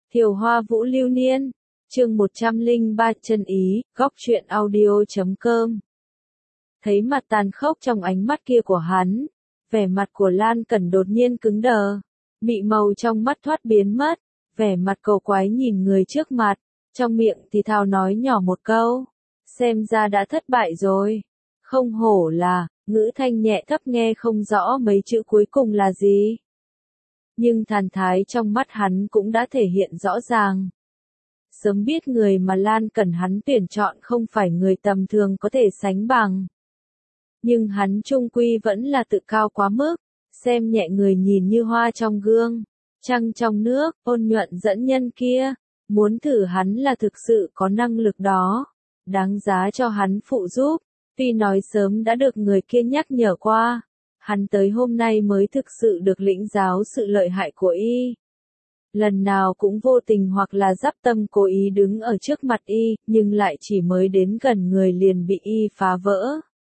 Thiều Hoa Vũ Lưu Niên, chương 103 chân ý, góc truyện audio.com. Thấy mặt tàn khốc trong ánh mắt kia của hắn, vẻ mặt của Lan Cẩn đột nhiên cứng đờ, mị màu trong mắt thoát biến mất, vẻ mặt cầu quái nhìn người trước mặt, trong miệng thì thào nói nhỏ một câu, xem ra đã thất bại rồi. Không hổ là, ngữ thanh nhẹ thấp nghe không rõ mấy chữ cuối cùng là gì. Nhưng thần thái trong mắt hắn cũng đã thể hiện rõ ràng. Sớm biết người mà Lan Cẩn hắn tuyển chọn không phải người tầm thường có thể sánh bằng. Nhưng hắn trung quy vẫn là tự cao quá mức, xem nhẹ người nhìn như hoa trong gương, trăng trong nước, ôn nhuận dẫn nhân kia, muốn thử hắn là thực sự có năng lực đó, đáng giá cho hắn phụ giúp, tuy nói sớm đã được người kia nhắc nhở qua. Hắn tới hôm nay mới thực sự được lĩnh giáo sự lợi hại của y. Lần nào cũng vô tình hoặc là dắp tâm cố ý đứng ở trước mặt y, nhưng lại chỉ mới đến gần người liền bị y phá vỡ.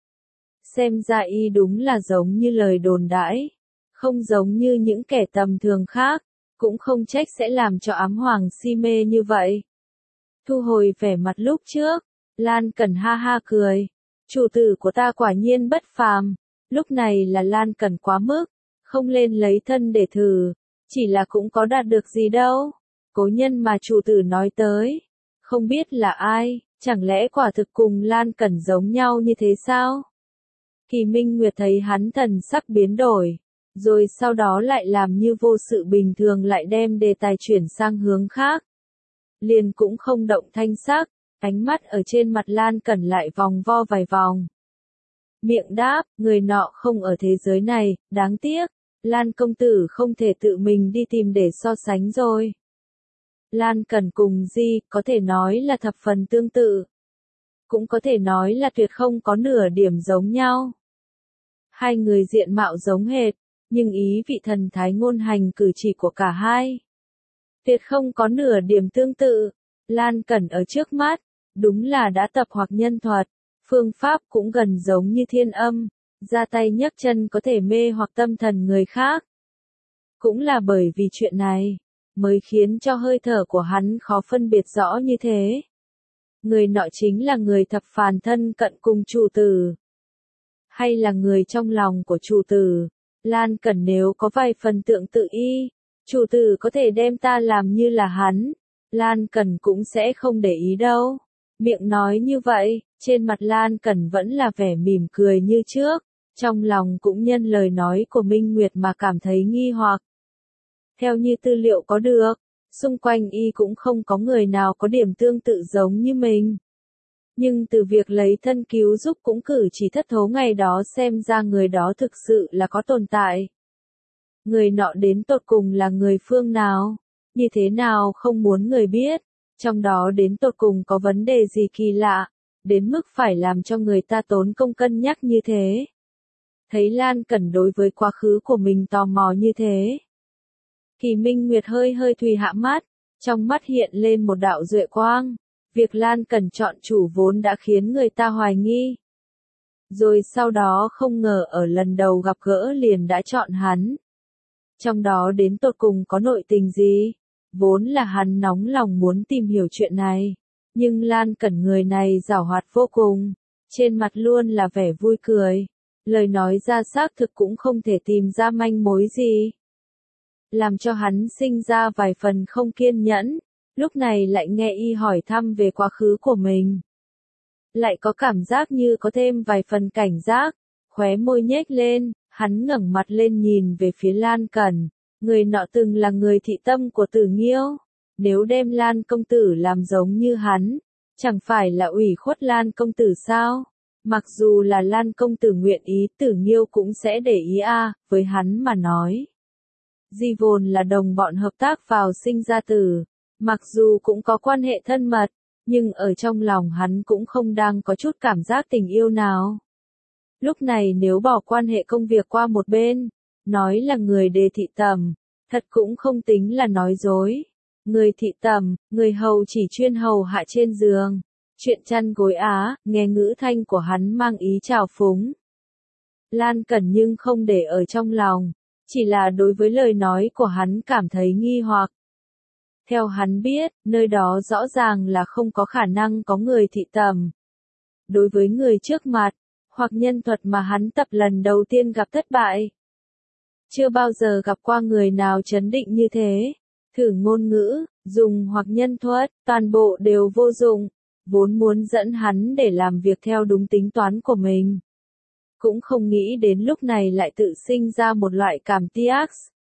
Xem ra y đúng là giống như lời đồn đãi, không giống như những kẻ tầm thường khác, cũng không trách sẽ làm cho ám hoàng si mê như vậy. Thu hồi vẻ mặt lúc trước, Lan Cẩn ha ha cười, chủ tử của ta quả nhiên bất phàm. Lúc này là Lan Cẩn quá mức, không lên lấy thân để thử, chỉ là cũng có đạt được gì đâu. Cố nhân mà chủ tử nói tới, không biết là ai, chẳng lẽ quả thực cùng Lan Cẩn giống nhau như thế sao? Kỳ Minh Nguyệt thấy hắn thần sắc biến đổi, rồi sau đó lại làm như vô sự bình thường lại đem đề tài chuyển sang hướng khác. Liền cũng không động thanh sắc, ánh mắt ở trên mặt Lan Cẩn lại vòng vo vài vòng. Miệng đáp, người nọ không ở thế giới này, đáng tiếc, Lan công tử không thể tự mình đi tìm để so sánh rồi. Lan Cẩn cùng Di, có thể nói là thập phần tương tự. Cũng có thể nói là tuyệt không có nửa điểm giống nhau. Hai người diện mạo giống hệt, nhưng ý vị thần thái ngôn hành cử chỉ của cả hai. Tuyệt không có nửa điểm tương tự, Lan Cẩn ở trước mắt, đúng là đã tập hoặc nhân thuật. Phương pháp cũng gần giống như thiên âm, ra tay nhấc chân có thể mê hoặc tâm thần người khác. Cũng là bởi vì chuyện này, mới khiến cho hơi thở của hắn khó phân biệt rõ như thế. Người nọ chính là người thập phàn thân cận cùng chủ tử. Hay là người trong lòng của chủ tử, Lan Cẩn nếu có vài phần tượng tự y, chủ tử có thể đem ta làm như là hắn, Lan Cẩn cũng sẽ không để ý đâu. Miệng nói như vậy, trên mặt Lan Cẩn vẫn là vẻ mỉm cười như trước, trong lòng cũng nhân lời nói của Minh Nguyệt mà cảm thấy nghi hoặc. Theo như tư liệu có được, xung quanh y cũng không có người nào có điểm tương tự giống như mình. Nhưng từ việc lấy thân cứu giúp cũng cử chỉ thất thố ngày đó xem ra người đó thực sự là có tồn tại. Người nọ đến tột cùng là người phương nào, như thế nào không muốn người biết. Trong đó đến tột cùng có vấn đề gì kỳ lạ, đến mức phải làm cho người ta tốn công cân nhắc như thế. Thấy Lan Cẩn đối với quá khứ của mình tò mò như thế. Kỳ Minh Nguyệt hơi hơi thùy hạ mắt, trong mắt hiện lên một đạo duệ quang. Việc Lan Cẩn chọn chủ vốn đã khiến người ta hoài nghi. Rồi sau đó không ngờ ở lần đầu gặp gỡ liền đã chọn hắn. Trong đó đến tột cùng có nội tình gì? Vốn là hắn nóng lòng muốn tìm hiểu chuyện này, nhưng Lan Cẩn người này giảo hoạt vô cùng, trên mặt luôn là vẻ vui cười, lời nói ra xác thực cũng không thể tìm ra manh mối gì. Làm cho hắn sinh ra vài phần không kiên nhẫn, lúc này lại nghe y hỏi thăm về quá khứ của mình. Lại có cảm giác như có thêm vài phần cảnh giác, khóe môi nhếch lên, hắn ngẩng mặt lên nhìn về phía Lan Cẩn. Người nọ từng là người thị tâm của Tử Nghiêu, nếu đem Lan công tử làm giống như hắn, chẳng phải là ủy khuất Lan công tử sao? Mặc dù là Lan công tử nguyện ý, Tử Nghiêu cũng sẽ để ý với hắn mà nói. Di vốn là đồng bọn hợp tác vào sinh ra tử, mặc dù cũng có quan hệ thân mật, nhưng ở trong lòng hắn cũng không đang có chút cảm giác tình yêu nào. Lúc này nếu bỏ quan hệ công việc qua một bên, nói là người đề thị tầm, thật cũng không tính là nói dối. Người thị tầm, người hầu chỉ chuyên hầu hạ trên giường, chuyện chăn gối nghe ngữ thanh của hắn mang ý trào phúng. Lan Cẩn nhưng không để ở trong lòng, chỉ là đối với lời nói của hắn cảm thấy nghi hoặc. Theo hắn biết, nơi đó rõ ràng là không có khả năng có người thị tầm. Đối với người trước mặt, hoặc nhân thuật mà hắn tập lần đầu tiên gặp thất bại. Chưa bao giờ gặp qua người nào chấn định như thế. Thử ngôn ngữ, dùng hoặc nhân thuật, toàn bộ đều vô dụng. Vốn muốn dẫn hắn để làm việc theo đúng tính toán của mình. Cũng không nghĩ đến lúc này lại tự sinh ra một loại cảm TX.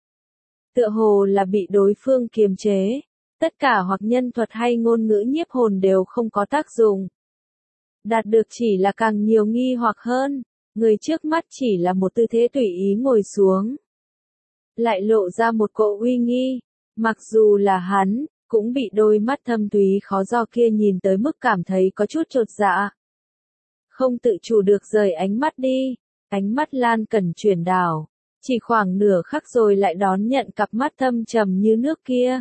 Tựa hồ là bị đối phương kiềm chế. Tất cả hoặc nhân thuật hay ngôn ngữ nhiếp hồn đều không có tác dụng. Đạt được chỉ là càng nhiều nghi hoặc hơn. Người trước mắt chỉ là một tư thế tùy ý ngồi xuống. Lại lộ ra một cỗ uy nghi. Mặc dù là hắn, cũng bị đôi mắt thâm thúy khó do kia nhìn tới mức cảm thấy có chút chột dạ. Không tự chủ được rời ánh mắt đi. Ánh mắt Lan Cẩn chuyển đảo. Chỉ khoảng nửa khắc rồi lại đón nhận cặp mắt thâm trầm như nước kia.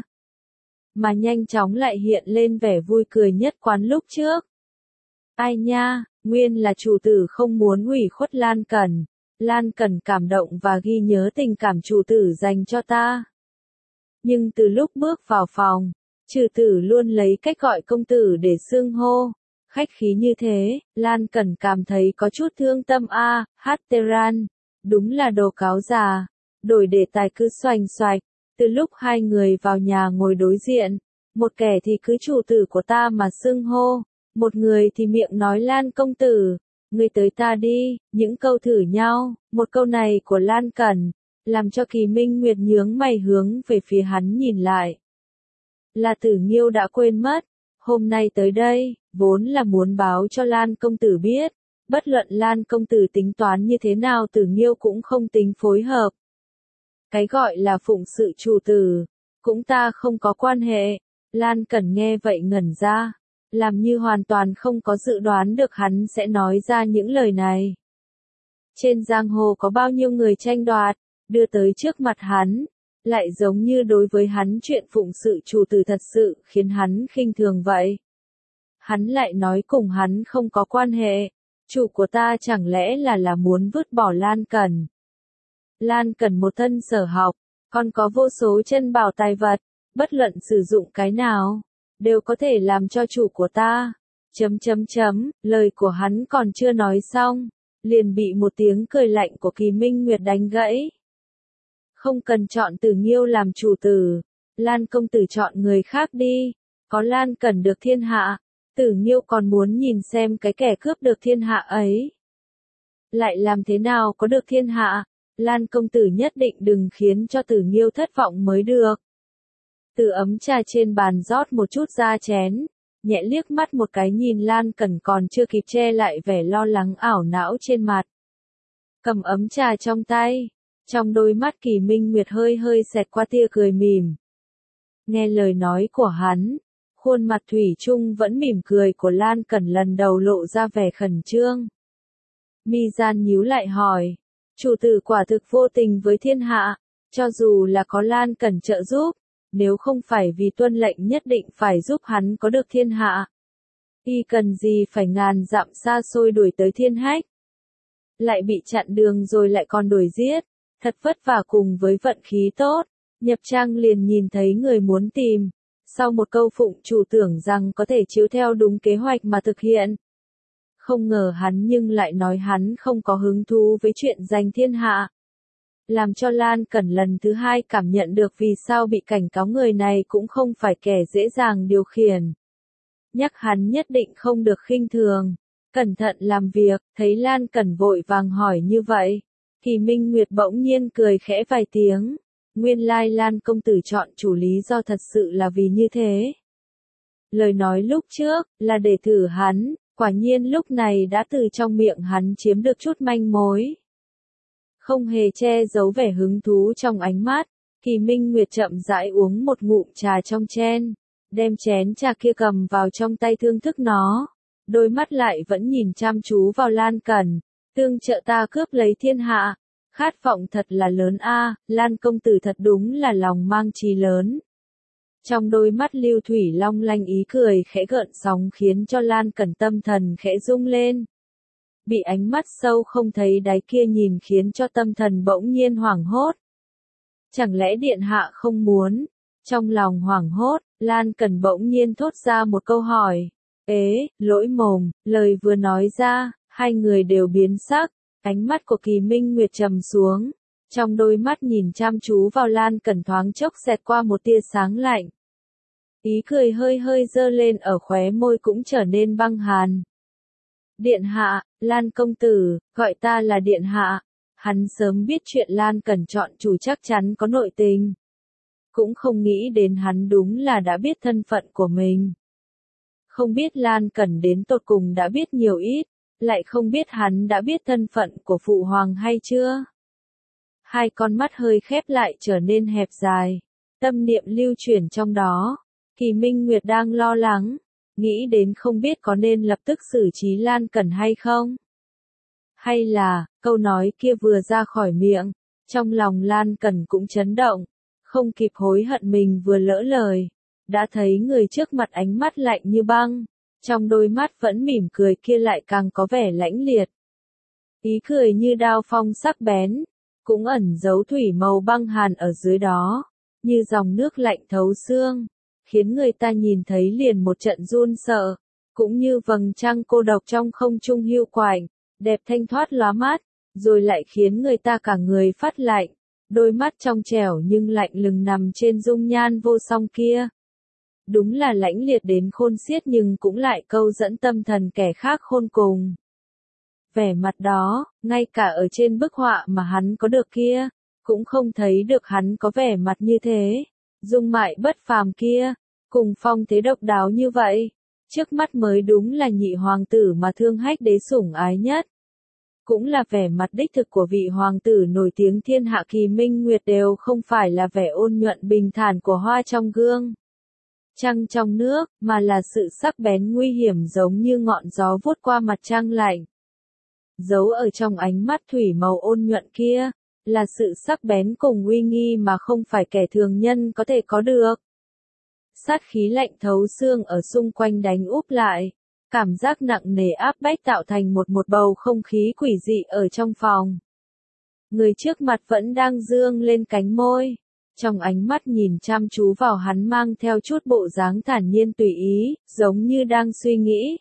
Mà nhanh chóng lại hiện lên vẻ vui cười nhất quán lúc trước. Ai nha, nguyên là chủ tử không muốn ủy khuất Lan Cẩn. Lan Cẩn cảm động và ghi nhớ tình cảm chủ tử dành cho ta. Nhưng từ lúc bước vào phòng, chủ tử luôn lấy cách gọi công tử để xưng hô. Khách khí như thế, Lan Cẩn cảm thấy có chút thương tâm Hatteran. Đúng là đồ cáo già. Đổi đề tài cứ xoành xoạch. Từ lúc hai người vào nhà ngồi đối diện, một kẻ thì cứ chủ tử của ta mà xưng hô, một người thì miệng nói Lan công tử, ngươi tới ta đi, những câu thử nhau, một câu này của Lan Cẩn, làm cho Kỳ Minh Nguyệt nhướng mày hướng về phía hắn nhìn lại. Là Tử Nghiêu đã quên mất, hôm nay tới đây, vốn là muốn báo cho Lan công tử biết, bất luận Lan công tử tính toán như thế nào Tử Nghiêu cũng không tính phối hợp. Cái gọi là phụng sự chủ tử, cũng ta không có quan hệ. Lan Cẩn nghe vậy ngẩn ra, làm như hoàn toàn không có dự đoán được hắn sẽ nói ra những lời này. Trên giang hồ có bao nhiêu người tranh đoạt, đưa tới trước mặt hắn, lại giống như đối với hắn chuyện phụng sự chủ tử thật sự khiến hắn khinh thường vậy. Hắn lại nói cùng hắn không có quan hệ, chủ của ta chẳng lẽ là muốn vứt bỏ Lan Cẩn. Lan Cẩn một thân sở học, còn có vô số chân bảo tài vật, bất luận sử dụng cái nào, đều có thể làm cho chủ của ta. Lời của hắn còn chưa nói xong, liền bị một tiếng cười lạnh của Kỳ Minh Nguyệt đánh gãy. Không cần chọn Tử Nghiêu làm chủ tử, Lan công tử chọn người khác đi, có Lan Cẩn được thiên hạ, Tử Nghiêu còn muốn nhìn xem cái kẻ cướp được thiên hạ ấy. Lại làm thế nào có được thiên hạ? Lan công tử nhất định đừng khiến cho Tử Nghiêu thất vọng mới được. Từ ấm trà trên bàn rót một chút ra chén, nhẹ liếc mắt một cái nhìn Lan Cẩn còn chưa kịp che lại vẻ lo lắng ảo não trên mặt. Cầm ấm trà trong tay, trong đôi mắt Kỳ Minh Nguyệt hơi hơi xẹt qua tia cười mỉm. Nghe lời nói của hắn, khuôn mặt thủy chung vẫn mỉm cười của Lan Cẩn lần đầu lộ ra vẻ khẩn trương. Mi gian nhíu lại hỏi. Chủ tử quả thực vô tình với thiên hạ, cho dù là có Lan Cẩn trợ giúp, nếu không phải vì tuân lệnh nhất định phải giúp hắn có được thiên hạ. Y cần gì phải ngàn dặm xa xôi đuổi tới thiên hách. Lại bị chặn đường rồi lại còn đuổi giết, thật vất vả cùng với vận khí tốt, nhập trang liền nhìn thấy người muốn tìm. Sau một câu phụng chủ tưởng rằng có thể chiếu theo đúng kế hoạch mà thực hiện. Không ngờ hắn nhưng lại nói hắn không có hứng thú với chuyện giành thiên hạ. Làm cho Lan Cẩn lần thứ hai cảm nhận được vì sao bị cảnh cáo người này cũng không phải kẻ dễ dàng điều khiển. Nhắc hắn nhất định không được khinh thường, cẩn thận làm việc, thấy Lan Cẩn vội vàng hỏi như vậy. Kỳ Minh Nguyệt bỗng nhiên cười khẽ vài tiếng. Nguyên lai Lan công tử chọn chủ lý do thật sự là vì như thế. Lời nói lúc trước là để thử hắn. Quả nhiên lúc này đã từ trong miệng hắn chiếm được chút manh mối. Không hề che giấu vẻ hứng thú trong ánh mắt, Kỳ Minh Nguyệt chậm rãi uống một ngụm trà trong chén, đem chén trà kia cầm vào trong tay thưởng thức nó. Đôi mắt lại vẫn nhìn chăm chú vào Lan Cẩn, tương trợ ta cướp lấy thiên hạ. Khát vọng thật là lớn Lan công tử thật đúng là lòng mang chí lớn. Trong đôi mắt Lưu Thủy long lanh ý cười khẽ gợn sóng khiến cho Lan Cẩn tâm thần khẽ rung lên. Bị ánh mắt sâu không thấy đáy kia nhìn khiến cho tâm thần bỗng nhiên hoảng hốt. Chẳng lẽ điện hạ không muốn, Trong lòng hoảng hốt, Lan Cẩn bỗng nhiên thốt ra một câu hỏi. Ế, lỗi mồm, lời vừa nói ra, hai người đều biến sắc, ánh mắt của Kỳ Minh Nguyệt trầm xuống. Trong đôi mắt nhìn chăm chú vào Lan Cẩn thoáng chốc xẹt qua một tia sáng lạnh. Ý cười hơi hơi dơ lên ở khóe môi cũng trở nên băng hàn. Điện hạ, Lan công tử, gọi ta là điện hạ. Hắn sớm biết chuyện Lan Cẩn chọn chủ chắc chắn có nội tình. Cũng không nghĩ đến hắn đúng là đã biết thân phận của mình. Không biết Lan Cẩn đến tột cùng đã biết nhiều ít, lại không biết hắn đã biết thân phận của phụ hoàng hay chưa. Hai con mắt hơi khép lại trở nên hẹp dài, tâm niệm lưu chuyển trong đó. Kỳ Minh Nguyệt đang lo lắng, nghĩ đến không biết có nên lập tức xử trí Lan Cẩn hay không. Hay là, câu nói kia vừa ra khỏi miệng, trong lòng Lan Cẩn cũng chấn động, không kịp hối hận mình vừa lỡ lời, đã thấy người trước mặt ánh mắt lạnh như băng, trong đôi mắt vẫn mỉm cười kia lại càng có vẻ lãnh liệt. Ý cười như đao phong sắc bén, cũng ẩn giấu thủy màu băng hàn ở dưới đó, như dòng nước lạnh thấu xương, khiến người ta nhìn thấy liền một trận run sợ, cũng như vầng trăng cô độc trong không trung hiu quạnh, đẹp thanh thoát lóa mắt, rồi lại khiến người ta cả người phát lạnh, đôi mắt trong trẻo nhưng lạnh lùng nằm trên dung nhan vô song kia. Đúng là lãnh liệt đến khôn xiết nhưng cũng lại câu dẫn tâm thần kẻ khác khôn cùng. Vẻ mặt đó, ngay cả ở trên bức họa mà hắn có được kia, cũng không thấy được hắn có vẻ mặt như thế. Dung mại bất phàm kia, cùng phong thế độc đáo như vậy, trước mắt mới đúng là nhị hoàng tử mà Thương Hách đế sủng ái nhất. Cũng là vẻ mặt đích thực của vị hoàng tử nổi tiếng thiên hạ Kỳ Minh Nguyệt đều không phải là vẻ ôn nhuận bình thản của hoa trong gương. Trăng trong nước, mà là sự sắc bén nguy hiểm giống như ngọn gió vuốt qua mặt trăng lạnh. Giấu ở trong ánh mắt thủy màu ôn nhuận kia, là sự sắc bén cùng uy nghi mà không phải kẻ thường nhân có thể có được. Sát khí lạnh thấu xương ở xung quanh đánh úp lại, cảm giác nặng nề áp bách tạo thành một bầu không khí quỷ dị ở trong phòng. Người trước mặt vẫn đang dương lên cánh môi, trong ánh mắt nhìn chăm chú vào hắn mang theo chút bộ dáng thản nhiên tùy ý, giống như đang suy nghĩ.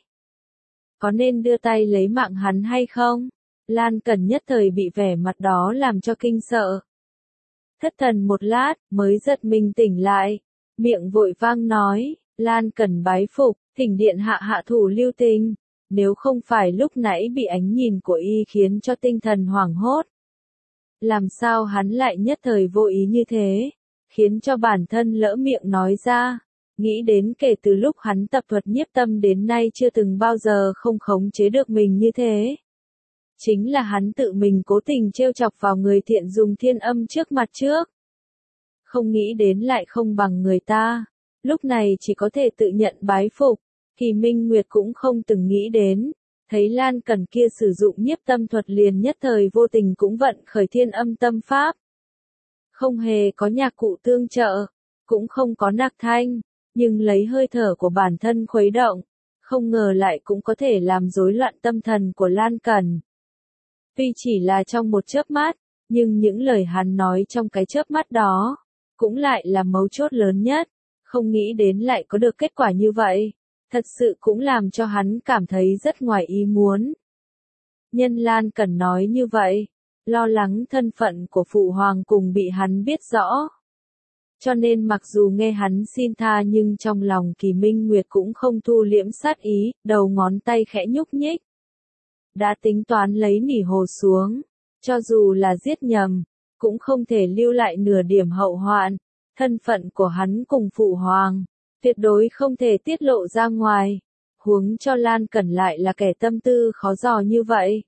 Có nên đưa tay lấy mạng hắn hay không? Lan Cẩn nhất thời bị vẻ mặt đó làm cho kinh sợ. Thất thần một lát, mới giật mình tỉnh lại, miệng vội vang nói, Lan Cẩn bái phục, thỉnh điện hạ hạ thủ lưu tình, nếu không phải lúc nãy bị ánh nhìn của y khiến cho tinh thần hoảng hốt. Làm sao hắn lại nhất thời vô ý như thế, khiến cho bản thân lỡ miệng nói ra, nghĩ đến kể từ lúc hắn tập thuật nhiếp tâm đến nay chưa từng bao giờ không khống chế được mình như thế. Chính là hắn tự mình cố tình trêu chọc vào người thiện dùng thiên âm trước mặt trước. Không nghĩ đến lại không bằng người ta, lúc này chỉ có thể tự nhận bái phục. Kỳ Minh Nguyệt cũng không từng nghĩ đến, thấy Lan Cẩn kia sử dụng nhiếp tâm thuật liền nhất thời vô tình cũng vận khởi thiên âm tâm pháp. Không hề có nhạc cụ tương trợ, cũng không có nạc thanh, nhưng lấy hơi thở của bản thân khuấy động, không ngờ lại cũng có thể làm rối loạn tâm thần của Lan Cẩn. Tuy chỉ là trong một chớp mắt, nhưng những lời hắn nói trong cái chớp mắt đó, cũng lại là mấu chốt lớn nhất, không nghĩ đến lại có được kết quả như vậy. Thật sự cũng làm cho hắn cảm thấy rất ngoài ý muốn. Nhân Lan Cẩn nói như vậy, lo lắng thân phận của phụ hoàng cùng bị hắn biết rõ. Cho nên mặc dù nghe hắn xin tha nhưng trong lòng Kỳ Minh Nguyệt cũng không thu liễm sát ý, đầu ngón tay khẽ nhúc nhích. Đã tính toán lấy nỉ hồ xuống, cho dù là giết nhầm, cũng không thể lưu lại nửa điểm hậu hoạn, thân phận của hắn cùng phụ hoàng. Tuyệt đối không thể tiết lộ ra ngoài, huống cho Lan Cẩn lại là kẻ tâm tư khó dò như vậy.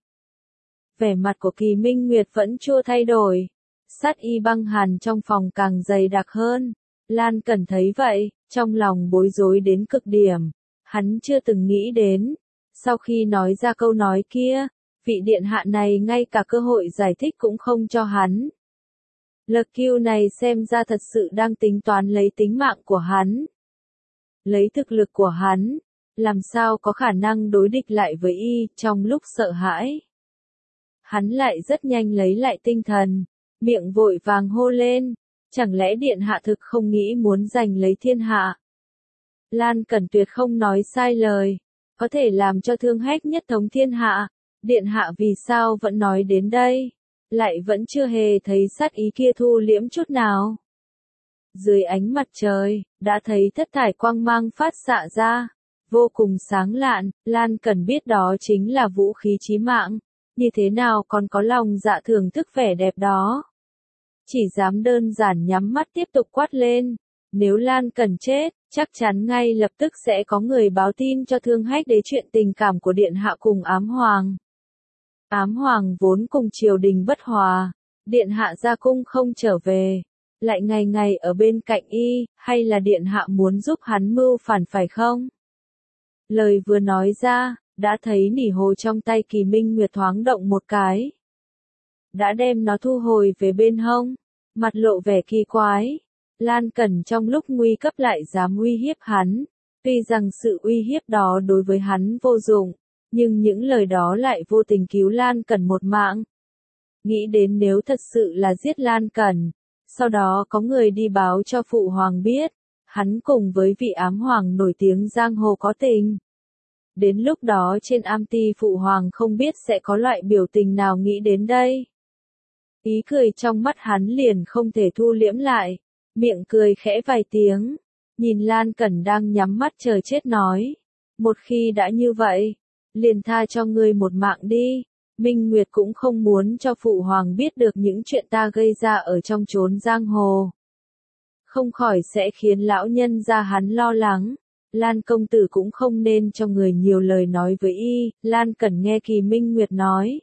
Vẻ mặt của Kỳ Minh Nguyệt vẫn chưa thay đổi, sát y băng hàn trong phòng càng dày đặc hơn. Lan Cẩn thấy vậy, trong lòng bối rối đến cực điểm, hắn chưa từng nghĩ đến, sau khi nói ra câu nói kia, vị điện hạ này ngay cả cơ hội giải thích cũng không cho hắn. Lực kiêu này xem ra thật sự đang tính toán lấy tính mạng của hắn. Lấy thực lực của hắn, làm sao có khả năng đối địch lại với y trong lúc sợ hãi. Hắn lại rất nhanh lấy lại tinh thần, miệng vội vàng hô lên, Chẳng lẽ điện hạ thực không nghĩ muốn giành lấy thiên hạ? Lan Cẩn tuyệt không nói sai lời, có thể làm cho Thương Hách nhất thống thiên hạ, điện hạ vì sao vẫn nói đến đây, lại vẫn chưa hề thấy sát ý kia thu liễm chút nào. Dưới ánh mặt trời, đã thấy thất thải quang mang phát xạ ra, vô cùng sáng lạn, Lan Cẩn biết đó chính là vũ khí chí mạng, như thế nào còn có lòng dạ thưởng thức vẻ đẹp đó. Chỉ dám đơn giản nhắm mắt tiếp tục quát lên, nếu Lan Cẩn chết, chắc chắn ngay lập tức sẽ có người báo tin cho Thương Hách Đế chuyện tình cảm của điện hạ cùng Ám Hoàng. Ám Hoàng vốn cùng triều đình bất hòa, điện hạ ra cung không trở về, lại ngày ngày ở bên cạnh y, hay là điện hạ muốn giúp hắn mưu phản phải không? Lời vừa nói ra, đã thấy nỉ hồ trong tay Kỳ Minh Nguyệt thoáng động một cái. Đã đem nó thu hồi về bên hông, mặt lộ vẻ kỳ quái. Lan Cẩn trong lúc nguy cấp lại dám uy hiếp hắn, tuy rằng sự uy hiếp đó đối với hắn vô dụng, nhưng những lời đó lại vô tình cứu Lan Cẩn một mạng. Nghĩ đến nếu thật sự là giết Lan Cẩn, sau đó có người đi báo cho Phụ Hoàng biết, hắn cùng với vị Ám Hoàng nổi tiếng giang hồ có tình. Đến lúc đó trên am ti Phụ Hoàng không biết sẽ có loại biểu tình nào nghĩ đến đây. Ý cười trong mắt hắn liền không thể thu liễm lại, miệng cười khẽ vài tiếng, nhìn Lan Cẩn đang nhắm mắt chờ chết nói, một khi đã như vậy, liền tha cho ngươi một mạng đi, Minh Nguyệt cũng không muốn cho Phụ Hoàng biết được những chuyện ta gây ra ở trong chốn giang hồ. Không khỏi sẽ khiến lão nhân gia hắn lo lắng, Lan công tử cũng không nên cho người nhiều lời nói với y, Lan Cẩn nghe Kỳ Minh Nguyệt nói.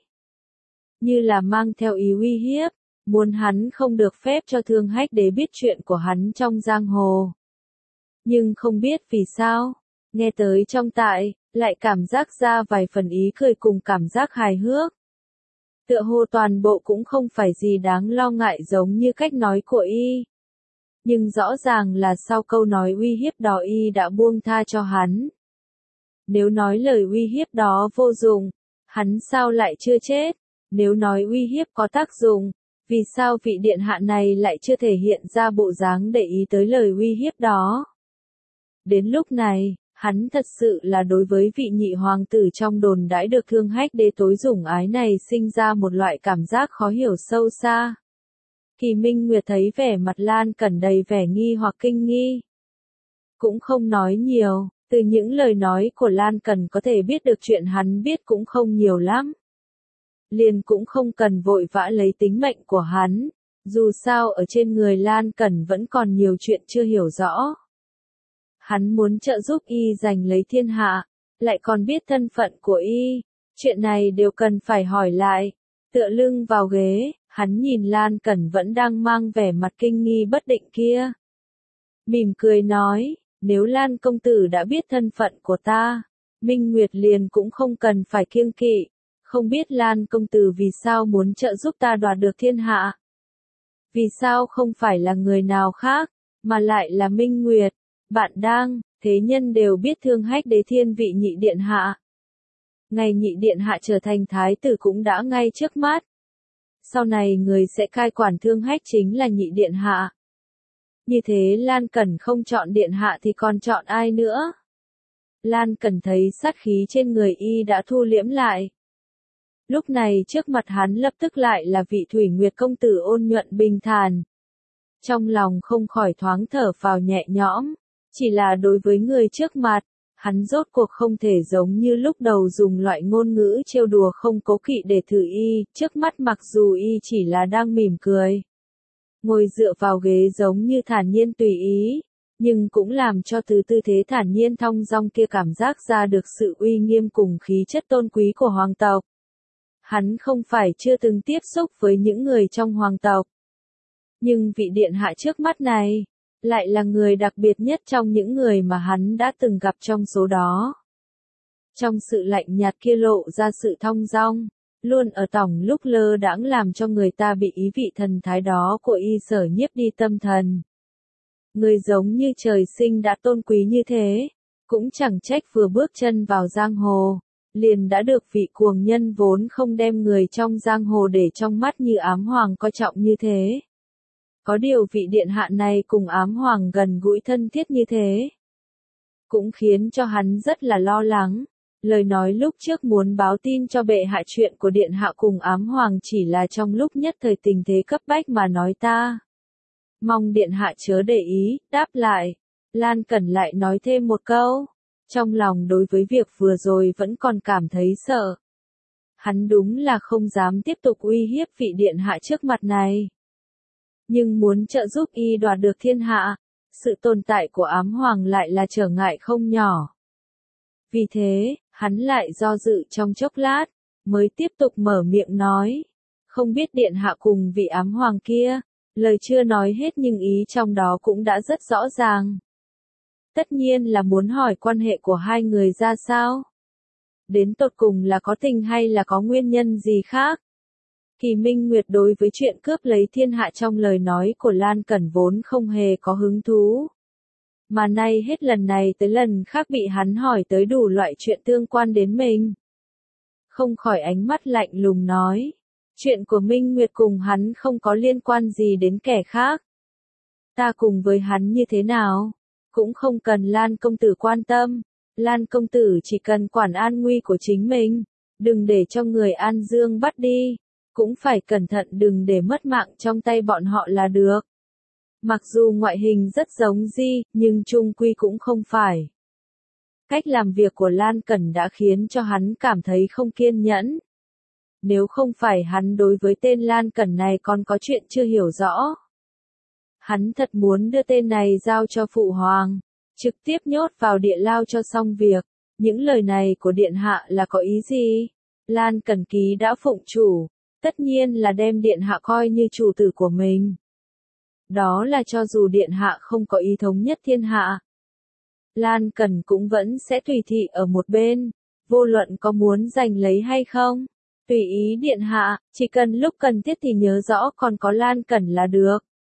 Như là mang theo ý uy hiếp, muốn hắn không được phép cho Thương Hách Đế biết chuyện của hắn trong giang hồ. Nhưng không biết vì sao, nghe tới trong tại, lại cảm giác ra vài phần ý cười cùng cảm giác hài hước. Tựa hồ toàn bộ cũng không phải gì đáng lo ngại giống như cách nói của y. Nhưng rõ ràng là sau câu nói uy hiếp đó y đã buông tha cho hắn. Nếu nói lời uy hiếp đó vô dụng, hắn sao lại chưa chết? Nếu nói uy hiếp có tác dụng, vì sao vị điện hạ này lại chưa thể hiện ra bộ dáng để ý tới lời uy hiếp đó? Đến lúc này, hắn thật sự là đối với vị nhị hoàng tử trong đồn đãi được Thương Hách Đế tối sủng ái này sinh ra một loại cảm giác khó hiểu sâu xa. Kỳ Minh Nguyệt thấy vẻ mặt Lan Cẩn đầy vẻ nghi hoặc kinh nghi. Cũng không nói nhiều, từ những lời nói của Lan Cẩn có thể biết được chuyện hắn biết cũng không nhiều lắm. Liền cũng không cần vội vã lấy tính mệnh của hắn, dù sao ở trên người Lan Cẩn vẫn còn nhiều chuyện chưa hiểu rõ. Hắn muốn trợ giúp y giành lấy thiên hạ, lại còn biết thân phận của y, chuyện này đều cần phải hỏi lại. Tựa lưng vào ghế, hắn nhìn Lan Cẩn vẫn đang mang vẻ mặt kinh nghi bất định kia. Mỉm cười nói, nếu Lan công tử đã biết thân phận của ta, Minh Nguyệt liền cũng không cần phải kiêng kỵ, không biết Lan công tử vì sao muốn trợ giúp ta đoạt được thiên hạ. Vì sao không phải là người nào khác, mà lại là Minh Nguyệt, bạn đang, thế nhân đều biết Thương Hách Đế thiên vị nhị điện hạ. Ngày nhị điện hạ trở thành thái tử cũng đã ngay trước mắt. Sau này người sẽ cai quản Thương Hách chính là nhị điện hạ. Như thế Lan Cẩn không chọn điện hạ thì còn chọn ai nữa? Lan Cẩn thấy sát khí trên người y đã thu liễm lại. Lúc này trước mặt hắn lập tức lại là vị Thủy Nguyệt công tử ôn nhuận bình thản. Trong lòng không khỏi thoáng thở phào nhẹ nhõm, chỉ là đối với người trước mặt, hắn rốt cuộc không thể giống như lúc đầu dùng loại ngôn ngữ trêu đùa không cố kỵ để thử y, trước mắt mặc dù y chỉ là đang mỉm cười. Ngồi dựa vào ghế giống như thản nhiên tùy ý, nhưng cũng làm cho từ tư thế thản nhiên thong dong kia cảm giác ra được sự uy nghiêm cùng khí chất tôn quý của hoàng tộc. Hắn không phải chưa từng tiếp xúc với những người trong hoàng tộc. Nhưng vị điện hạ trước mắt này, lại là người đặc biệt nhất trong những người mà hắn đã từng gặp trong số đó. Trong sự lạnh nhạt kia lộ ra sự thong dong, luôn ở tỏng lúc lơ đãng làm cho người ta bị ý vị thần thái đó của y sở nhiếp đi tâm thần. Người giống như trời sinh đã tôn quý như thế, cũng chẳng trách vừa bước chân vào giang hồ, liền đã được vị cuồng nhân vốn không đem người trong giang hồ để trong mắt như Ám Hoàng coi trọng như thế. Có điều vị điện hạ này cùng ám hoàng gần gũi thân thiết như thế, cũng khiến cho hắn rất là lo lắng. Lời nói lúc trước muốn báo tin cho bệ hạ chuyện của điện hạ cùng ám hoàng chỉ là trong lúc nhất thời tình thế cấp bách mà nói ta. Mong điện hạ chớ để ý, đáp lại. Lan Cẩn lại nói thêm một câu. Trong lòng đối với việc vừa rồi vẫn còn cảm thấy sợ. Hắn đúng là không dám tiếp tục uy hiếp vị điện hạ trước mặt này. Nhưng muốn trợ giúp y đoạt được thiên hạ, sự tồn tại của ám hoàng lại là trở ngại không nhỏ. Vì thế, hắn lại do dự trong chốc lát, mới tiếp tục mở miệng nói. Không biết điện hạ cùng vị ám hoàng kia, lời chưa nói hết nhưng ý trong đó cũng đã rất rõ ràng. Tất nhiên là muốn hỏi quan hệ của hai người ra sao. Đến tột cùng là có tình hay là có nguyên nhân gì khác. Kỳ Minh Nguyệt đối với chuyện cướp lấy thiên hạ trong lời nói của Lan Cẩn vốn không hề có hứng thú. Mà nay hết lần này tới lần khác bị hắn hỏi tới đủ loại chuyện tương quan đến mình. Không khỏi ánh mắt lạnh lùng nói. Chuyện của Minh Nguyệt cùng hắn không có liên quan gì đến kẻ khác. Ta cùng với hắn như thế nào? Cũng không cần Lan công tử quan tâm. Lan công tử chỉ cần quản an nguy của chính mình. Đừng để cho người An Dương bắt đi. Cũng phải cẩn thận đừng để mất mạng trong tay bọn họ là được. Mặc dù ngoại hình rất giống Di, nhưng chung quy cũng không phải. Cách làm việc của Lan Cẩn đã khiến cho hắn cảm thấy không kiên nhẫn. Nếu không phải hắn đối với tên Lan Cẩn này còn có chuyện chưa hiểu rõ. Hắn thật muốn đưa tên này giao cho Phụ Hoàng, trực tiếp nhốt vào địa lao cho xong việc. Những lời này của Điện Hạ là có ý gì? Lan Cẩn ký đã phụng chủ, tất nhiên là đem Điện Hạ coi như chủ tử của mình. Đó là cho dù Điện Hạ không có ý thống nhất thiên hạ. Lan Cẩn cũng vẫn sẽ tùy thị ở một bên, vô luận có muốn giành lấy hay không. Tùy ý Điện Hạ, chỉ cần lúc cần thiết thì nhớ rõ còn có Lan Cẩn là được.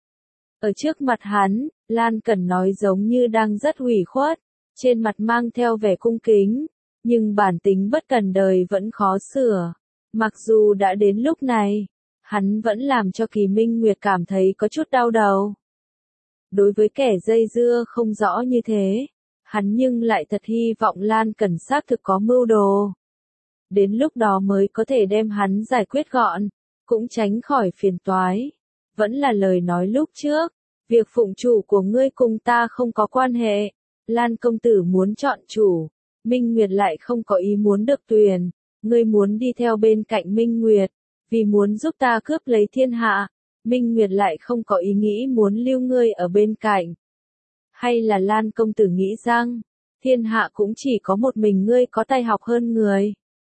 Ở trước mặt hắn, Lan Cẩn nói giống như đang rất ủy khuất, trên mặt mang theo vẻ cung kính, nhưng bản tính bất cần đời vẫn khó sửa. Mặc dù đã đến lúc này, hắn vẫn làm cho Kỳ Minh Nguyệt cảm thấy có chút đau đầu. Đối với kẻ dây dưa không rõ như thế, hắn nhưng lại thật hy vọng Lan Cẩn xác thực có mưu đồ. Đến lúc đó mới có thể đem hắn giải quyết gọn, cũng tránh khỏi phiền toái. Vẫn là lời nói lúc trước, việc phụng chủ của ngươi cùng ta không có quan hệ. Lan công tử muốn chọn chủ, Minh Nguyệt lại không có ý muốn được tuyển. Ngươi muốn đi theo bên cạnh Minh Nguyệt, vì muốn giúp ta cướp lấy thiên hạ. Minh Nguyệt lại không có ý nghĩ muốn lưu ngươi ở bên cạnh. Hay là Lan công tử nghĩ rằng, thiên hạ cũng chỉ có một mình ngươi có tài học hơn người.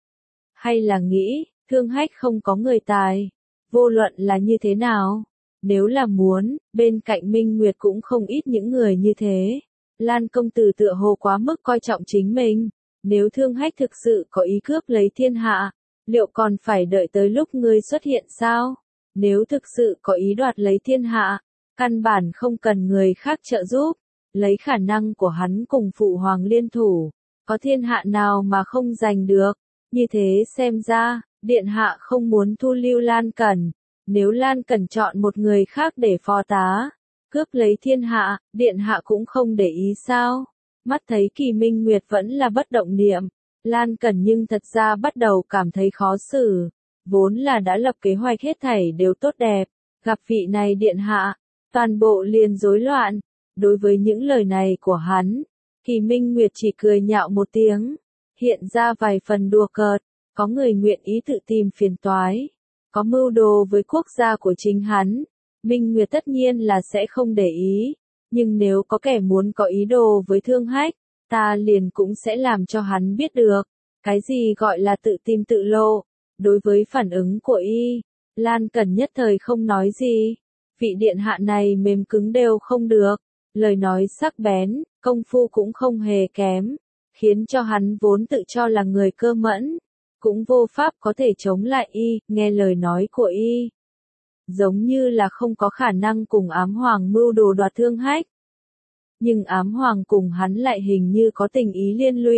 Hay là nghĩ, Thương Hách không có người tài. Vô luận là như thế nào, nếu là muốn, bên cạnh Minh Nguyệt cũng không ít những người như thế. Lan công tử tựa hồ quá mức coi trọng chính mình. Nếu Thương Hách thực sự có ý cướp lấy thiên hạ, liệu còn phải đợi tới lúc ngươi xuất hiện sao? Nếu thực sự có ý đoạt lấy thiên hạ, căn bản không cần người khác trợ giúp, lấy khả năng của hắn cùng Phụ Hoàng liên thủ, có thiên hạ nào mà không giành được? Như thế xem ra, Điện Hạ không muốn thu lưu Lan Cẩn. Nếu Lan Cẩn chọn một người khác để phó tá, cướp lấy thiên hạ, Điện Hạ cũng không để ý sao? Mắt thấy Kỳ Minh Nguyệt vẫn là bất động niệm, Lan Cẩn nhưng thật ra bắt đầu cảm thấy khó xử. Vốn là đã lập kế hoạch hết thảy đều tốt đẹp, gặp vị này Điện Hạ, toàn bộ liền rối loạn. Đối với những lời này của hắn, Kỳ Minh Nguyệt chỉ cười nhạo một tiếng, hiện ra vài phần đùa cợt. Có người nguyện ý tự tìm phiền toái, có mưu đồ với quốc gia của chính hắn, Minh Nguyệt tất nhiên là sẽ không để ý. Nhưng nếu có kẻ muốn có ý đồ với Thương Hách, ta liền cũng sẽ làm cho hắn biết được. Cái gì gọi là tự tìm tự lộ. Đối với phản ứng của y, Lan Cẩn nhất thời không nói gì. Vị điện hạ này mềm cứng đều không được. Lời nói sắc bén, công phu cũng không hề kém. Khiến cho hắn vốn tự cho là người cơ mẫn. Cũng vô pháp có thể chống lại y, nghe lời nói của y. Giống như là không có khả năng cùng ám hoàng mưu đồ đoạt Thương Hách. Nhưng ám hoàng cùng hắn lại hình như có tình ý liên lụy.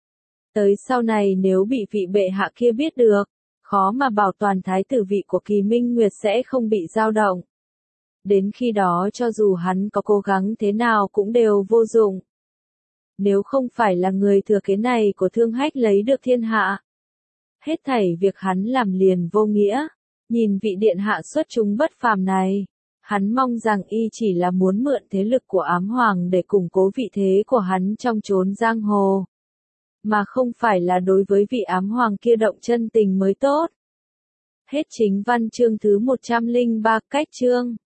Tới sau này nếu bị vị bệ hạ kia biết được, khó mà bảo toàn thái tử vị của Kỳ Minh Nguyệt sẽ không bị dao động. Đến khi đó cho dù hắn có cố gắng thế nào cũng đều vô dụng. Nếu không phải là người thừa kế này của Thương Hách lấy được thiên hạ, hết thảy việc hắn làm liền vô nghĩa. Nhìn vị điện hạ xuất chúng bất phàm này, hắn mong rằng y chỉ là muốn mượn thế lực của ám hoàng để củng cố vị thế của hắn trong chốn giang hồ, mà không phải là đối với vị ám hoàng kia động chân tình mới tốt. Hết chính văn chương thứ 103 cách chương.